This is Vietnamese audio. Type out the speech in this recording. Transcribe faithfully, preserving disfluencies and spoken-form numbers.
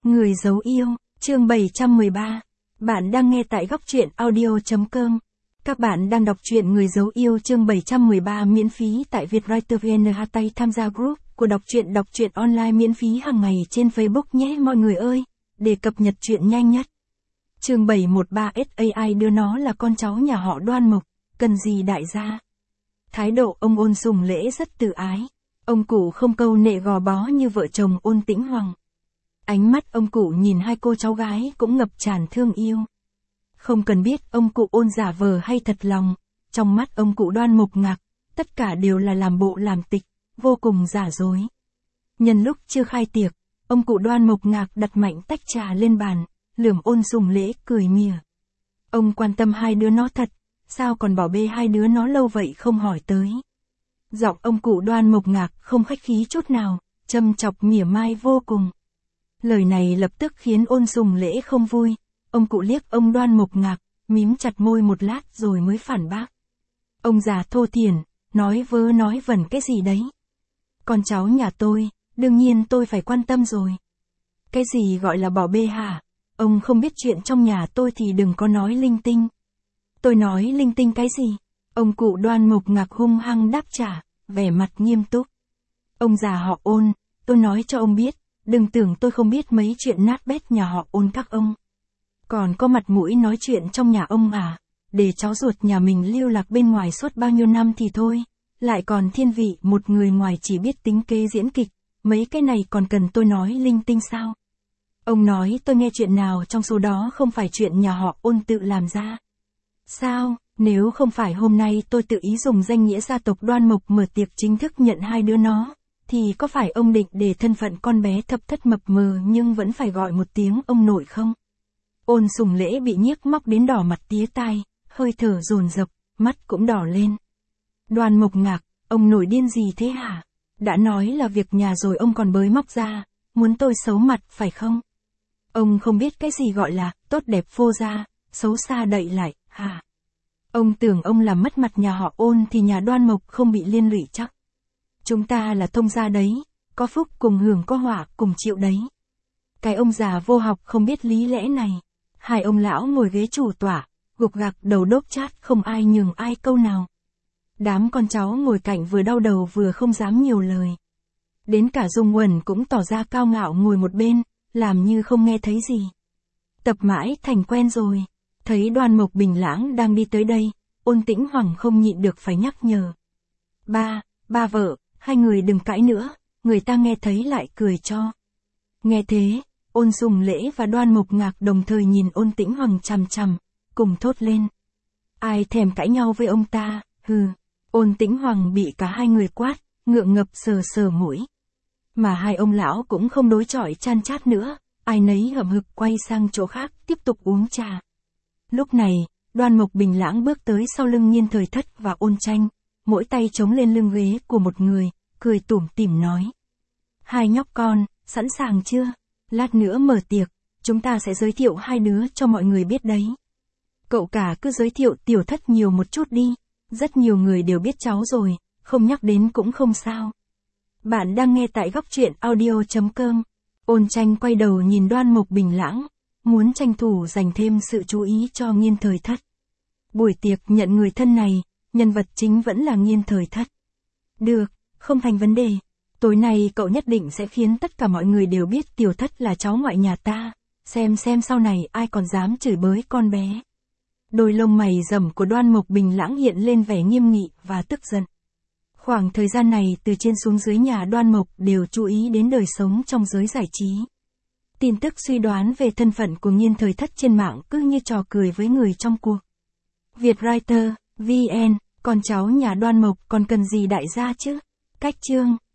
Người giấu yêu, chương bảy trăm mười ba. Bạn đang nghe tại góc truyện audio chấm com. Các bạn đang đọc truyện Người giấu yêu chương bảy trăm mười ba miễn phí tại Vietwriter vê en. Tay tham gia group của đọc truyện đọc truyện online miễn phí hàng ngày trên Facebook nhé mọi người ơi, để cập nhật truyện nhanh nhất. Chương bảy trăm mười ba ét a i đưa nó là con cháu nhà họ Đoan Mộc, cần gì đại gia. Thái độ ông Ôn Sùng Lễ rất tự ái. Ông cụ không câu nệ gò bó như vợ chồng Ôn Tĩnh Hoàng. Ánh mắt ông cụ nhìn hai cô cháu gái cũng ngập tràn thương yêu. Không cần biết ông cụ Ôn giả vờ hay thật lòng, trong mắt ông cụ Đoan Mộc Ngạc, tất cả đều là làm bộ làm tịch, vô cùng giả dối. Nhân lúc chưa khai tiệc, ông cụ Đoan Mộc Ngạc đặt mạnh tách trà lên bàn, lườm Ôn Sùng Lễ cười mỉa. Ông quan tâm hai đứa nó thật, sao còn bỏ bê hai đứa nó lâu vậy không hỏi tới. Giọng ông cụ Đoan Mộc Ngạc không khách khí chút nào, châm chọc mỉa mai vô cùng. Lời này lập tức khiến Ôn Sùng Lễ không vui, ông cụ liếc ông Đoan Mộc Ngạc, mím chặt môi một lát rồi mới phản bác. Ông già thô thiển, nói vớ nói vẩn cái gì đấy. Con cháu nhà tôi, đương nhiên tôi phải quan tâm rồi. Cái gì gọi là bỏ bê hả? Ông không biết chuyện trong nhà tôi thì đừng có nói linh tinh. Tôi nói linh tinh cái gì? Ông cụ Đoan Mộc Ngạc hung hăng đáp trả, vẻ mặt nghiêm túc. Ông già họ Ôn, tôi nói cho ông biết, đừng tưởng tôi không biết mấy chuyện nát bét nhà họ Ôn các ông. Còn có mặt mũi nói chuyện trong nhà ông à, để cháu ruột nhà mình lưu lạc bên ngoài suốt bao nhiêu năm thì thôi, lại còn thiên vị một người ngoài chỉ biết tính kế diễn kịch, mấy cái này còn cần tôi nói linh tinh sao? Ông nói tôi nghe chuyện nào trong số đó không phải chuyện nhà họ Ôn tự làm ra. Sao, nếu không phải hôm nay tôi tự ý dùng danh nghĩa gia tộc Đoan Mộc mở tiệc chính thức nhận hai đứa nó, thì có phải ông định để thân phận con bé thập thất mập mờ nhưng vẫn phải gọi một tiếng ông nội không? Ôn Sùng Lễ bị nhiếc móc đến đỏ mặt tía tai, hơi thở dồn dập, mắt cũng đỏ lên. Đoan Mộc Ngạc, ông nổi điên gì thế hả? Đã nói là việc nhà rồi ông còn bới móc ra, muốn tôi xấu mặt phải không? Ông không biết cái gì gọi là tốt đẹp phô ra, xấu xa đậy lại, hả? Ông tưởng ông làm mất mặt nhà họ Ôn thì nhà Đoan Mộc không bị liên lụy chắc. Chúng ta là thông gia đấy, có phúc cùng hưởng có họa cùng chịu đấy. Cái ông già vô học không biết lý lẽ này. Hai ông lão ngồi ghế chủ tọa, gục gặc đầu đốp chát không ai nhường ai câu nào. Đám con cháu ngồi cạnh vừa đau đầu vừa không dám nhiều lời. Đến cả Dung Uẩn cũng tỏ ra cao ngạo ngồi một bên, làm như không nghe thấy gì. Tập mãi thành quen rồi. Thấy Đoan Mộc Bình Lãng đang đi tới đây, Ôn Tĩnh Hoàng không nhịn được phải nhắc nhở. Ba, ba vợ, hai người đừng cãi nữa, người ta nghe thấy lại cười cho. Nghe thế, Ôn Sùng Lễ và Đoan Mộc Ngạc đồng thời nhìn Ôn Tĩnh Hoàng chằm chằm, cùng thốt lên. Ai thèm cãi nhau với ông ta, hừ. Ôn Tĩnh Hoàng bị cả hai người quát, ngượng ngập sờ sờ mũi. Mà hai ông lão cũng không đối chọi chan chát nữa, ai nấy hậm hực quay sang chỗ khác tiếp tục uống trà. Lúc này, Đoan Mộc Bình Lãng bước tới sau lưng Nhiên Thời Thất và Ôn Tranh, mỗi tay chống lên lưng ghế của một người, cười tủm tỉm nói. Hai nhóc con, sẵn sàng chưa? Lát nữa mở tiệc, chúng ta sẽ giới thiệu hai đứa cho mọi người biết đấy. Cậu cả cứ giới thiệu Tiểu Thất nhiều một chút đi, rất nhiều người đều biết cháu rồi, không nhắc đến cũng không sao. Bạn đang nghe tại góc truyện audio chấm com. Ôn Tranh quay đầu nhìn Đoan Mộc Bình Lãng, muốn tranh thủ dành thêm sự chú ý cho Nhiên Thời Thất. Buổi tiệc nhận người thân này, nhân vật chính vẫn là Nhiên Thời Thất. Được, không thành vấn đề. Tối nay cậu nhất định sẽ khiến tất cả mọi người đều biết Tiểu Thất là cháu ngoại nhà ta, xem xem sau này ai còn dám chửi bới con bé. Đôi lông mày rậm của Đoan Mộc Bình Lãng hiện lên vẻ nghiêm nghị và tức giận. Khoảng thời gian này từ trên xuống dưới nhà Đoan Mộc đều chú ý đến đời sống trong giới giải trí. Tin tức suy đoán về thân phận của Nhiên Thời Thất trên mạng cứ như trò cười với người trong cuộc. Vietwriter, vê en, con cháu nhà Đoan Mộc còn cần gì đại gia chứ? Cách chương.